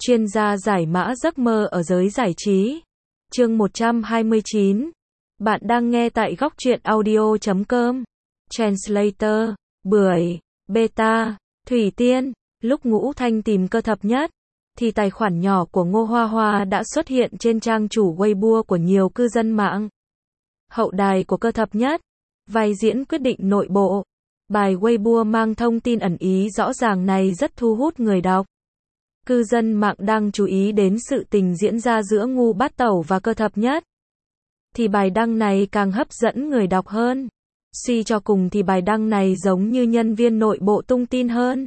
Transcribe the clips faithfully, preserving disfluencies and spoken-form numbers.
Chuyên gia giải mã giấc mơ ở giới giải trí. Chương một trăm hai mươi chín. Bạn đang nghe tại góc truyện audio chấm com. Translator, Bưởi, Beta, Thủy Tiên. Lúc Ngũ Thanh tìm cơ thập nhất, thì tài khoản nhỏ của Ngô Hoa Hoa đã xuất hiện trên trang chủ Weibo của nhiều cư dân mạng. Hậu đài của cơ thập nhất. Vai diễn quyết định nội bộ. Bài Weibo mang thông tin ẩn ý rõ ràng này rất thu hút người đọc. Cư dân mạng đang chú ý đến sự tình diễn ra giữa Ngu Bát Tẩu và cơ thập nhất. Thì bài đăng này càng hấp dẫn người đọc hơn. Suy cho cùng thì bài đăng này giống như nhân viên nội bộ tung tin hơn.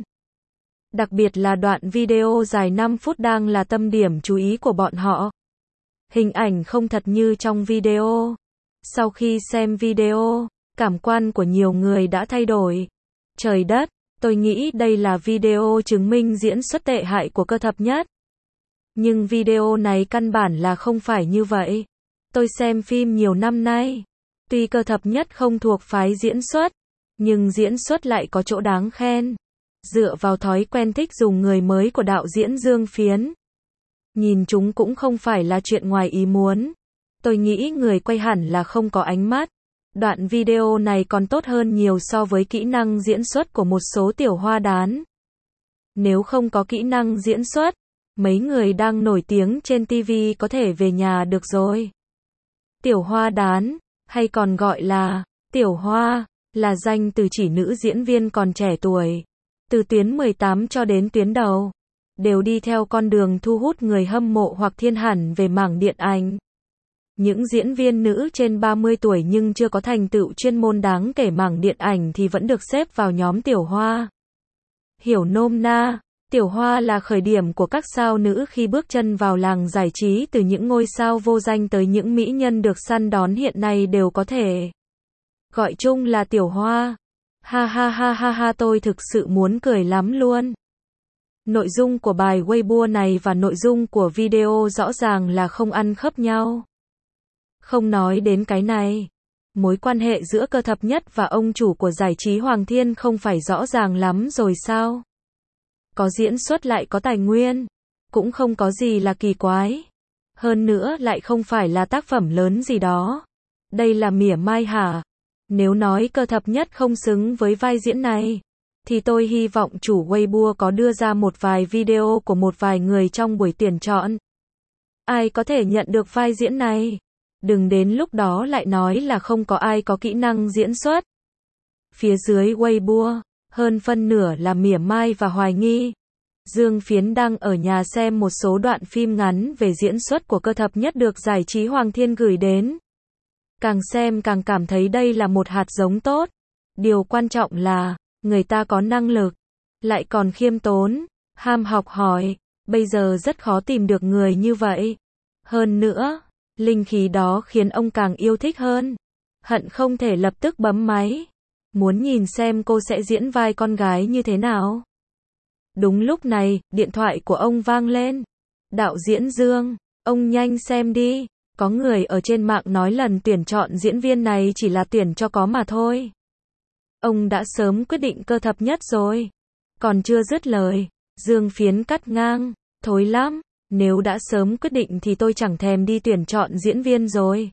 Đặc biệt là đoạn video dài năm phút đang là tâm điểm chú ý của bọn họ. Hình ảnh không thật như trong video. Sau khi xem video, cảm quan của nhiều người đã thay đổi. Trời đất, tôi nghĩ đây là video chứng minh diễn xuất tệ hại của cơ thập nhất. Nhưng video này căn bản là không phải như vậy. Tôi xem phim nhiều năm nay. Tuy cơ thập nhất không thuộc phái diễn xuất, nhưng diễn xuất lại có chỗ đáng khen. Dựa vào thói quen thích dùng người mới của đạo diễn Dương Phiến, nhìn chúng cũng không phải là chuyện ngoài ý muốn. Tôi nghĩ người quay hẳn là không có ánh mắt. Đoạn video này còn tốt hơn nhiều so với kỹ năng diễn xuất của một số tiểu hoa đán. Nếu không có kỹ năng diễn xuất, mấy người đang nổi tiếng trên ti vi có thể về nhà được rồi. Tiểu hoa đán, hay còn gọi là tiểu hoa, là danh từ chỉ nữ diễn viên còn trẻ tuổi. Từ tuyến mười tám cho đến tuyến đầu, đều đi theo con đường thu hút người hâm mộ hoặc thiên hẳn về mảng điện ảnh. Những diễn viên nữ trên ba mươi tuổi nhưng chưa có thành tựu chuyên môn đáng kể mảng điện ảnh thì vẫn được xếp vào nhóm tiểu hoa. Hiểu nôm na, tiểu hoa là khởi điểm của các sao nữ khi bước chân vào làng giải trí, từ những ngôi sao vô danh tới những mỹ nhân được săn đón hiện nay đều có thể gọi chung là tiểu hoa. Ha ha ha ha ha, tôi thực sự muốn cười lắm luôn. Nội dung của bài Weibo này và nội dung của video rõ ràng là không ăn khớp nhau. Không nói đến cái này, mối quan hệ giữa cơ thập nhất và ông chủ của giải trí Hoàng Thiên không phải rõ ràng lắm rồi sao? Có diễn xuất lại có tài nguyên, cũng không có gì là kỳ quái. Hơn nữa lại không phải là tác phẩm lớn gì đó. Đây là mỉa mai hả? Nếu nói cơ thập nhất không xứng với vai diễn này, thì tôi hy vọng chủ Weibo có đưa ra một vài video của một vài người trong buổi tuyển chọn. Ai có thể nhận được vai diễn này? Đừng đến lúc đó lại nói là không có ai có kỹ năng diễn xuất. Phía dưới Weibo, hơn phân nửa là mỉa mai và hoài nghi. Dương Phiến đang ở nhà xem một số đoạn phim ngắn về diễn xuất của cơ thập nhất được giải trí Hoàng Thiên gửi đến. Càng xem càng cảm thấy đây là một hạt giống tốt. Điều quan trọng là, người ta có năng lực, lại còn khiêm tốn, ham học hỏi. Bây giờ rất khó tìm được người như vậy. Hơn nữa, linh khí đó khiến ông càng yêu thích hơn. Hận không thể lập tức bấm máy. Muốn nhìn xem cô sẽ diễn vai con gái như thế nào. Đúng lúc này, điện thoại của ông vang lên. Đạo diễn Dương, ông nhanh xem đi. Có người ở trên mạng nói lần tuyển chọn diễn viên này chỉ là tuyển cho có mà thôi. Ông đã sớm quyết định cơ thập nhất rồi. Còn chưa dứt lời, Dương Phiến cắt ngang. Thối lắm. Nếu đã sớm quyết định thì tôi chẳng thèm đi tuyển chọn diễn viên rồi.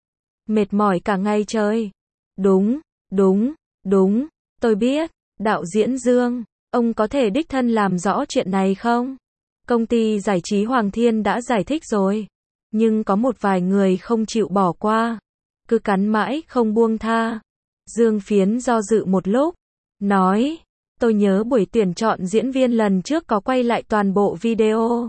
Mệt mỏi cả ngày trời. Đúng, đúng, đúng, tôi biết. Đạo diễn Dương, ông có thể đích thân làm rõ chuyện này không? Công ty giải trí Hoàng Thiên đã giải thích rồi. Nhưng có một vài người không chịu bỏ qua. Cứ cắn mãi không buông tha. Dương Phiến do dự một lúc. Nói, tôi nhớ buổi tuyển chọn diễn viên lần trước có quay lại toàn bộ video.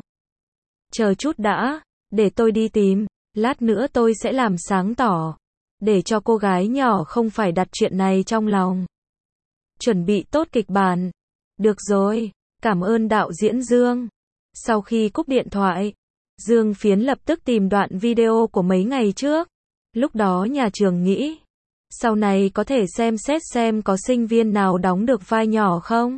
Chờ chút đã, để tôi đi tìm, lát nữa tôi sẽ làm sáng tỏ, để cho cô gái nhỏ không phải đặt chuyện này trong lòng. Chuẩn bị tốt kịch bản. Được rồi, cảm ơn đạo diễn Dương. Sau khi cúp điện thoại, Dương Phiến lập tức tìm đoạn video của mấy ngày trước. Lúc đó nhà trường nghĩ, sau này có thể xem xét xem có sinh viên nào đóng được vai nhỏ không.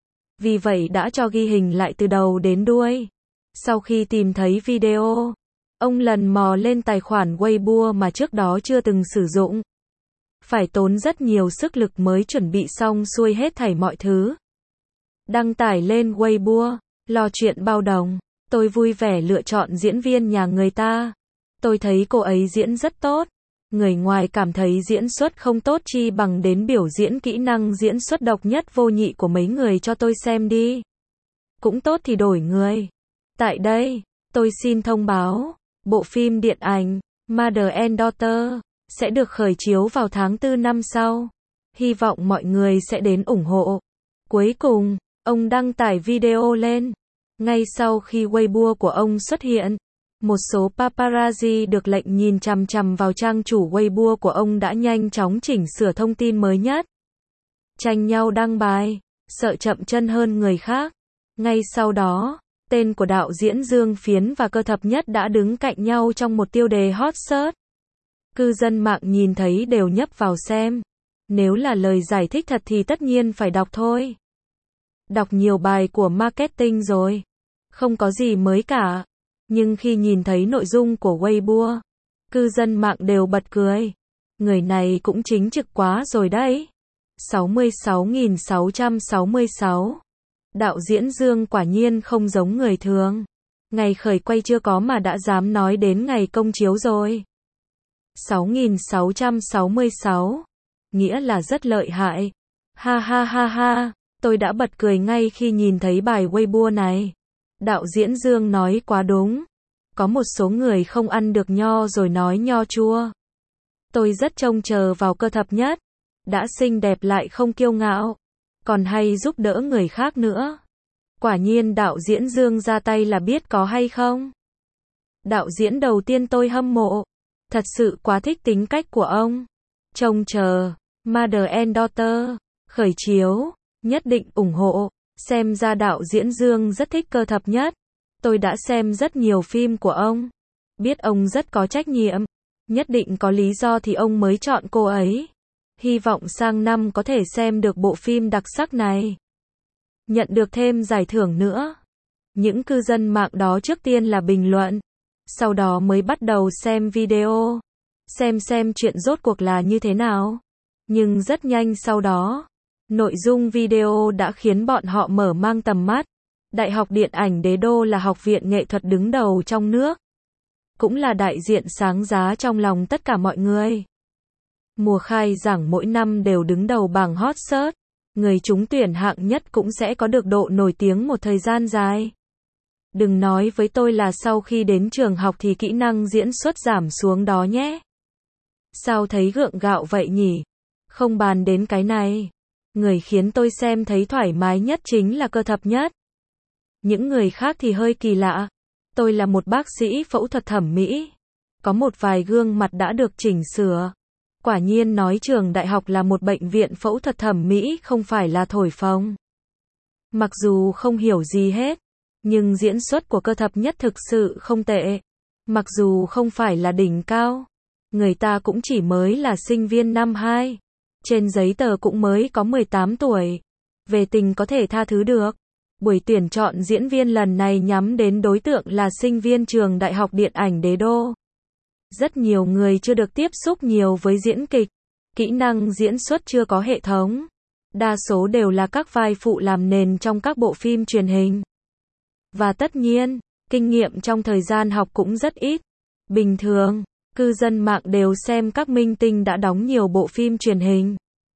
Vì vậy đã cho ghi hình lại từ đầu đến đuôi. Sau khi tìm thấy video, ông lần mò lên tài khoản Weibo mà trước đó chưa từng sử dụng. Phải tốn rất nhiều sức lực mới chuẩn bị xong xuôi hết thảy mọi thứ. Đăng tải lên Weibo, lo chuyện bao đồng. Tôi vui vẻ lựa chọn diễn viên nhà người ta. Tôi thấy cô ấy diễn rất tốt. Người ngoài cảm thấy diễn xuất không tốt chi bằng đến biểu diễn kỹ năng diễn xuất độc nhất vô nhị của mấy người cho tôi xem đi. Cũng tốt thì đổi người. Tại đây, tôi xin thông báo, bộ phim điện ảnh Mother and Daughter sẽ được khởi chiếu vào tháng tư năm sau. Hy vọng mọi người sẽ đến ủng hộ. Cuối cùng, ông đăng tải video lên. Ngay sau khi Weibo của ông xuất hiện, một số paparazzi được lệnh nhìn chằm chằm vào trang chủ Weibo của ông đã nhanh chóng chỉnh sửa thông tin mới nhất. Tranh nhau đăng bài, sợ chậm chân hơn người khác. Ngay sau đó, tên của đạo diễn Dương Phiến và Cơ Thập Nhất đã đứng cạnh nhau trong một tiêu đề hot search. Cư dân mạng nhìn thấy đều nhấp vào xem. Nếu là lời giải thích thật thì tất nhiên phải đọc thôi. Đọc nhiều bài của marketing rồi. Không có gì mới cả. Nhưng khi nhìn thấy nội dung của Weibo, cư dân mạng đều bật cười. Người này cũng chính trực quá rồi đấy. sáu mươi sáu nghìn sáu trăm sáu mươi sáu. Đạo diễn Dương quả nhiên không giống người thường. Ngày khởi quay chưa có mà đã dám nói đến ngày công chiếu rồi. sáu nghìn sáu trăm sáu mươi sáu. Nghĩa là rất lợi hại. Ha ha ha ha. Tôi đã bật cười ngay khi nhìn thấy bài Weibo này. Đạo diễn Dương nói quá đúng. Có một số người không ăn được nho rồi nói nho chua. Tôi rất trông chờ vào Cơ Thập Nhất. Đã xinh đẹp lại không kiêu ngạo. Còn hay giúp đỡ người khác nữa. Quả nhiên đạo diễn Dương ra tay là biết có hay không. Đạo diễn đầu tiên tôi hâm mộ. Thật sự quá thích tính cách của ông. Trông chờ. Mother and Daughter khởi chiếu. Nhất định ủng hộ. Xem ra đạo diễn Dương rất thích Cơ Thập Nhất. Tôi đã xem rất nhiều phim của ông. Biết ông rất có trách nhiệm. Nhất định có lý do thì ông mới chọn cô ấy. Hy vọng sang năm có thể xem được bộ phim đặc sắc này. Nhận được thêm giải thưởng nữa. Những cư dân mạng đó trước tiên là bình luận. Sau đó mới bắt đầu xem video. Xem xem chuyện rốt cuộc là như thế nào. Nhưng rất nhanh sau đó, nội dung video đã khiến bọn họ mở mang tầm mắt. Đại học Điện ảnh Đế Đô là học viện nghệ thuật đứng đầu trong nước. Cũng là đại diện sáng giá trong lòng tất cả mọi người. Mùa khai giảng mỗi năm đều đứng đầu bảng hot search. Người trúng tuyển hạng nhất cũng sẽ có được độ nổi tiếng một thời gian dài. Đừng nói với tôi là sau khi đến trường học thì kỹ năng diễn xuất giảm xuống đó nhé. Sao thấy gượng gạo vậy nhỉ? Không bàn đến cái này. Người khiến tôi xem thấy thoải mái nhất chính là Cơ Thập Nhất. Những người khác thì hơi kỳ lạ. Tôi là một bác sĩ phẫu thuật thẩm mỹ. Có một vài gương mặt đã được chỉnh sửa. Quả nhiên nói trường đại học là một bệnh viện phẫu thuật thẩm mỹ không phải là thổi phồng. Mặc dù không hiểu gì hết, nhưng diễn xuất của Cơ Thập Nhất thực sự không tệ. Mặc dù không phải là đỉnh cao, người ta cũng chỉ mới là sinh viên năm hai. Trên giấy tờ cũng mới có mười tám tuổi. Về tình có thể tha thứ được. Buổi tuyển chọn diễn viên lần này nhắm đến đối tượng là sinh viên trường Đại học Điện ảnh Đế Đô. Rất nhiều người chưa được tiếp xúc nhiều với diễn kịch. Kỹ năng diễn xuất chưa có hệ thống. Đa số đều là các vai phụ làm nền trong các bộ phim truyền hình. Và tất nhiên, kinh nghiệm trong thời gian học cũng rất ít. Bình thường, cư dân mạng đều xem các minh tinh đã đóng nhiều bộ phim truyền hình.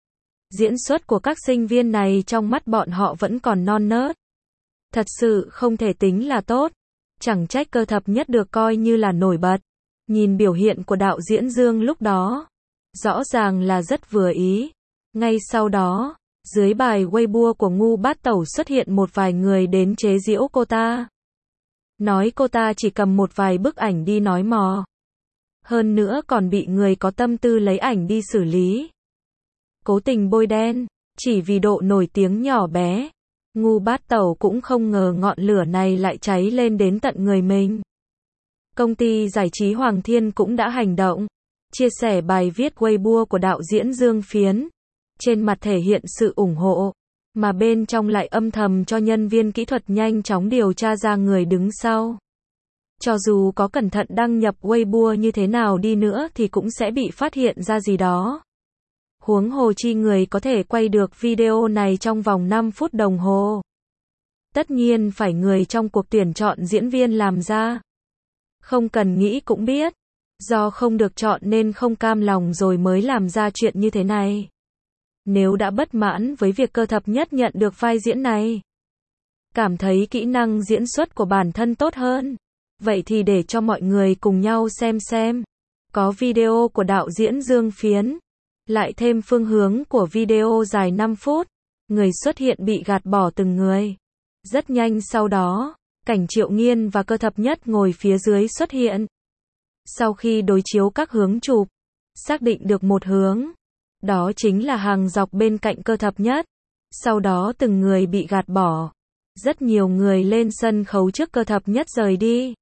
Diễn xuất của các sinh viên này trong mắt bọn họ vẫn còn non nớt. Thật sự không thể tính là tốt. Chẳng trách Cơ Thập Nhất được coi như là nổi bật. Nhìn biểu hiện của đạo diễn Dương lúc đó, rõ ràng là rất vừa ý. Ngay sau đó, dưới bài Weibo của Ngu Bát Tẩu xuất hiện một vài người đến chế giễu cô ta. Nói cô ta chỉ cầm một vài bức ảnh đi nói mò. Hơn nữa còn bị người có tâm tư lấy ảnh đi xử lý. Cố tình bôi đen, chỉ vì độ nổi tiếng nhỏ bé. Ngu Bát Tẩu cũng không ngờ ngọn lửa này lại cháy lên đến tận người mình. Công ty giải trí Hoàng Thiên cũng đã hành động, chia sẻ bài viết Weibo của đạo diễn Dương Phiến. Trên mặt thể hiện sự ủng hộ, mà bên trong lại âm thầm cho nhân viên kỹ thuật nhanh chóng điều tra ra người đứng sau. Cho dù có cẩn thận đăng nhập Weibo như thế nào đi nữa thì cũng sẽ bị phát hiện ra gì đó. Huống hồ chi người có thể quay được video này trong vòng năm phút đồng hồ. Tất nhiên phải người trong cuộc tuyển chọn diễn viên làm ra. Không cần nghĩ cũng biết. Do không được chọn nên không cam lòng rồi mới làm ra chuyện như thế này. Nếu đã bất mãn với việc Cơ Thập Nhất nhận được vai diễn này, cảm thấy kỹ năng diễn xuất của bản thân tốt hơn, vậy thì để cho mọi người cùng nhau xem xem. Có video của đạo diễn Dương Phiến, lại thêm phương hướng của video dài năm phút, người xuất hiện bị gạt bỏ từng người. Rất nhanh sau đó, cảnh Triệu Nghiên và Cơ Thập Nhất ngồi phía dưới xuất hiện. Sau khi đối chiếu các hướng chụp, xác định được một hướng, đó chính là hàng dọc bên cạnh Cơ Thập Nhất. Sau đó từng người bị gạt bỏ. Rất nhiều người lên sân khấu trước Cơ Thập Nhất rời đi.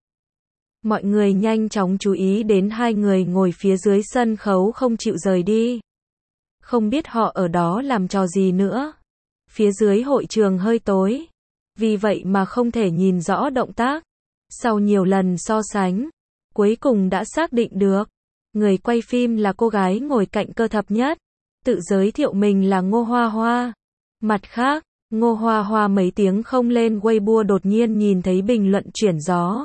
Mọi người nhanh chóng chú ý đến hai người ngồi phía dưới sân khấu không chịu rời đi. Không biết họ ở đó làm trò gì nữa. Phía dưới hội trường hơi tối, vì vậy mà không thể nhìn rõ động tác. Sau nhiều lần so sánh, cuối cùng đã xác định được. Người quay phim là cô gái ngồi cạnh Cơ Thập Nhất. Tự giới thiệu mình là Ngô Hoa Hoa. Mặt khác, Ngô Hoa Hoa mấy tiếng không lên Weibo đột nhiên nhìn thấy bình luận chuyển gió.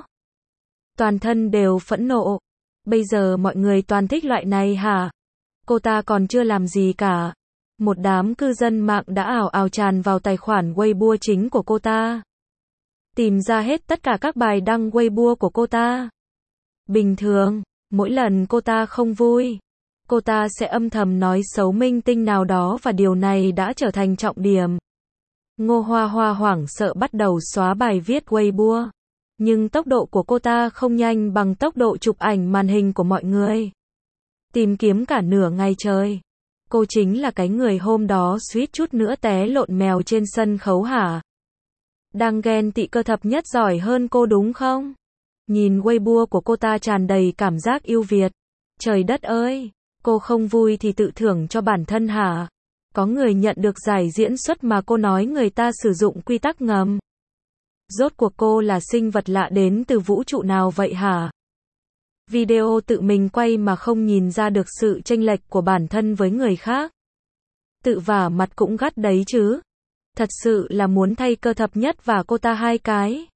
Toàn thân đều phẫn nộ. Bây giờ mọi người toàn thích loại này hả? Cô ta còn chưa làm gì cả. Một đám cư dân mạng đã ảo ào tràn vào tài khoản Weibo chính của cô ta. Tìm ra hết tất cả các bài đăng Weibo của cô ta. Bình thường, mỗi lần cô ta không vui, cô ta sẽ âm thầm nói xấu minh tinh nào đó và điều này đã trở thành trọng điểm. Ngô Hoa Hoa hoảng sợ bắt đầu xóa bài viết Weibo. Nhưng tốc độ của cô ta không nhanh bằng tốc độ chụp ảnh màn hình của mọi người. Tìm kiếm cả nửa ngày trời. Cô chính là cái người hôm đó suýt chút nữa té lộn mèo trên sân khấu hả? Đang ghen tị Cơ Thập Nhất giỏi hơn cô đúng không? Nhìn Weibo của cô ta tràn đầy cảm giác yêu Việt. Trời đất ơi, cô không vui thì tự thưởng cho bản thân hả? Có người nhận được giải diễn xuất mà cô nói người ta sử dụng quy tắc ngầm. Rốt cuộc cô là sinh vật lạ đến từ vũ trụ nào vậy hả? Video tự mình quay mà không nhìn ra được sự chênh lệch của bản thân với người khác. Tự vả mặt cũng gắt đấy chứ. Thật sự là muốn thay Cơ Thập Nhất và cô ta hai cái.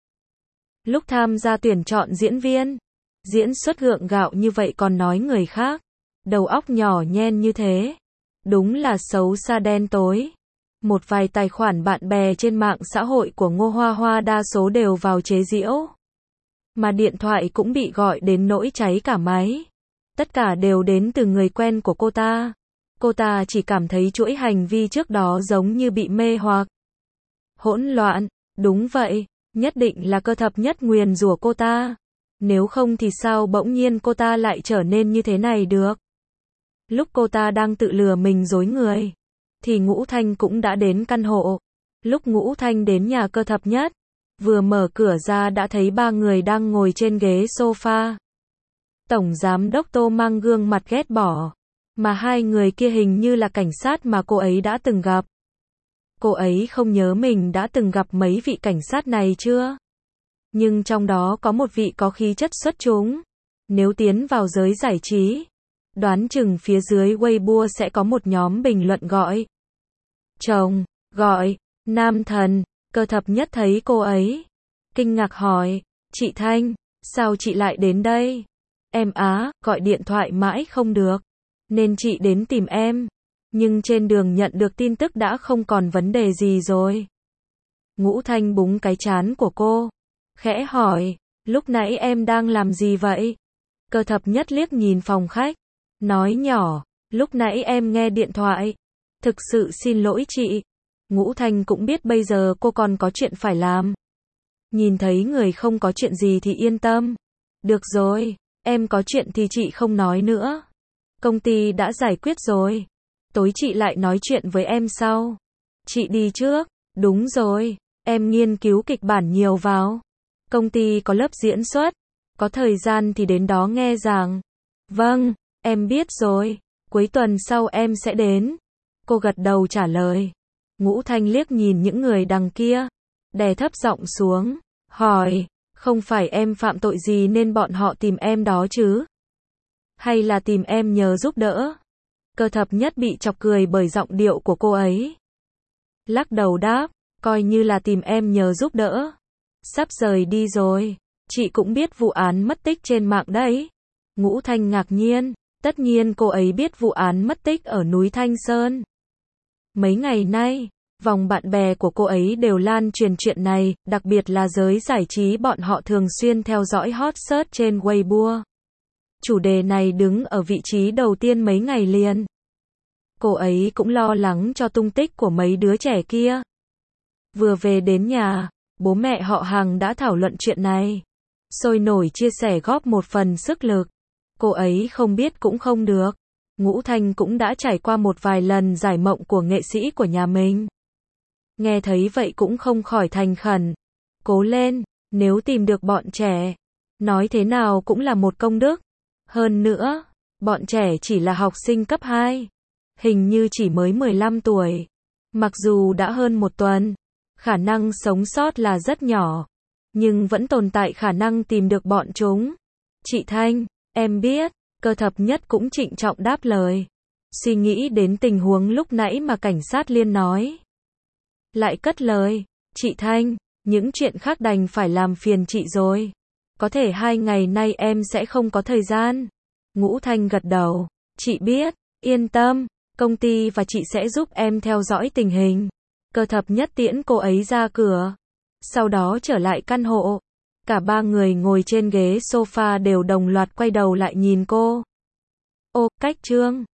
Lúc tham gia tuyển chọn diễn viên, diễn xuất gượng gạo như vậy còn nói người khác. Đầu óc nhỏ nhen như thế. Đúng là xấu xa đen tối. Một vài tài khoản bạn bè trên mạng xã hội của Ngô Hoa Hoa đa số đều vào chế giễu. Mà điện thoại cũng bị gọi đến nỗi cháy cả máy. Tất cả đều đến từ người quen của cô ta. Cô ta chỉ cảm thấy chuỗi hành vi trước đó giống như bị mê hoặc. Hỗn loạn, đúng vậy, nhất định là Cơ Thập Nhất nguyền rủa cô ta. Nếu không thì sao bỗng nhiên cô ta lại trở nên như thế này được. Lúc cô ta đang tự lừa mình dối người, thì Ngũ Thanh cũng đã đến căn hộ. Lúc Ngũ Thanh đến nhà Cơ Thập Nhất, vừa mở cửa ra đã thấy ba người đang ngồi trên ghế sofa. Tổng giám đốc Tô mang gương mặt ghét bỏ, mà hai người kia hình như là cảnh sát mà cô ấy đã từng gặp. Cô ấy không nhớ mình đã từng gặp mấy vị cảnh sát này chưa? Nhưng trong đó có một vị có khí chất xuất chúng. Nếu tiến vào giới giải trí, đoán chừng phía dưới Weibo sẽ có một nhóm bình luận gọi chồng, gọi nam thần. Cơ Thập Nhất thấy cô ấy, kinh ngạc hỏi, chị Thanh, sao chị lại đến đây? Em á, gọi điện thoại mãi không được, nên chị đến tìm em. Nhưng trên đường nhận được tin tức đã không còn vấn đề gì rồi. Ngũ Thanh búng cái trán của cô, khẽ hỏi, lúc nãy em đang làm gì vậy? Cơ Thập Nhất liếc nhìn phòng khách, nói nhỏ, lúc nãy em nghe điện thoại. Thực sự xin lỗi chị. Ngũ Thanh cũng biết bây giờ cô còn có chuyện phải làm. Nhìn thấy người không có chuyện gì thì yên tâm. Được rồi, em có chuyện thì chị không nói nữa. Công ty đã giải quyết rồi. Tối chị lại nói chuyện với em sau. Chị đi trước. Đúng rồi, em nghiên cứu kịch bản nhiều vào. Công ty có lớp diễn xuất. Có thời gian thì đến đó nghe giảng. Vâng, em biết rồi. Cuối tuần sau em sẽ đến. Cô gật đầu trả lời. Ngũ Thanh liếc nhìn những người đằng kia, đè thấp giọng xuống, hỏi, không phải em phạm tội gì nên bọn họ tìm em đó chứ? Hay là tìm em nhờ giúp đỡ? Cơ Thập Nhất bị chọc cười bởi giọng điệu của cô ấy. Lắc đầu đáp, coi như là tìm em nhờ giúp đỡ. Sắp rời đi rồi, chị cũng biết vụ án mất tích trên mạng đấy. Ngũ Thanh ngạc nhiên, tất nhiên cô ấy biết vụ án mất tích ở núi Thanh Sơn. Mấy ngày nay, vòng bạn bè của cô ấy đều lan truyền chuyện này, đặc biệt là giới giải trí bọn họ thường xuyên theo dõi hot search trên Weibo. Chủ đề này đứng ở vị trí đầu tiên mấy ngày liền. Cô ấy cũng lo lắng cho tung tích của mấy đứa trẻ kia. Vừa về đến nhà, bố mẹ họ Hằng đã thảo luận chuyện này. Sôi nổi chia sẻ góp một phần sức lực. Cô ấy không biết cũng không được. Ngũ Thanh cũng đã trải qua một vài lần giải mộng của nghệ sĩ của nhà mình. Nghe thấy vậy cũng không khỏi thành khẩn. Cố lên, nếu tìm được bọn trẻ, nói thế nào cũng là một công đức. Hơn nữa, bọn trẻ chỉ là học sinh cấp hai. Hình như chỉ mới mười lăm tuổi. Mặc dù đã hơn một tuần, khả năng sống sót là rất nhỏ. Nhưng vẫn tồn tại khả năng tìm được bọn chúng. Chị Thanh, em biết, Cơ Thập Nhất cũng trịnh trọng đáp lời. Suy nghĩ đến tình huống lúc nãy mà cảnh sát Liên nói. Lại cất lời, chị Thanh, những chuyện khác đành phải làm phiền chị rồi. Có thể hai ngày nay em sẽ không có thời gian. Ngũ Thanh gật đầu, chị biết, yên tâm, công ty và chị sẽ giúp em theo dõi tình hình. Cơ Thập Nhất tiễn cô ấy ra cửa. Sau đó trở lại căn hộ. Cả ba người ngồi trên ghế sofa đều đồng loạt quay đầu lại nhìn cô. Ô, Cách Trương,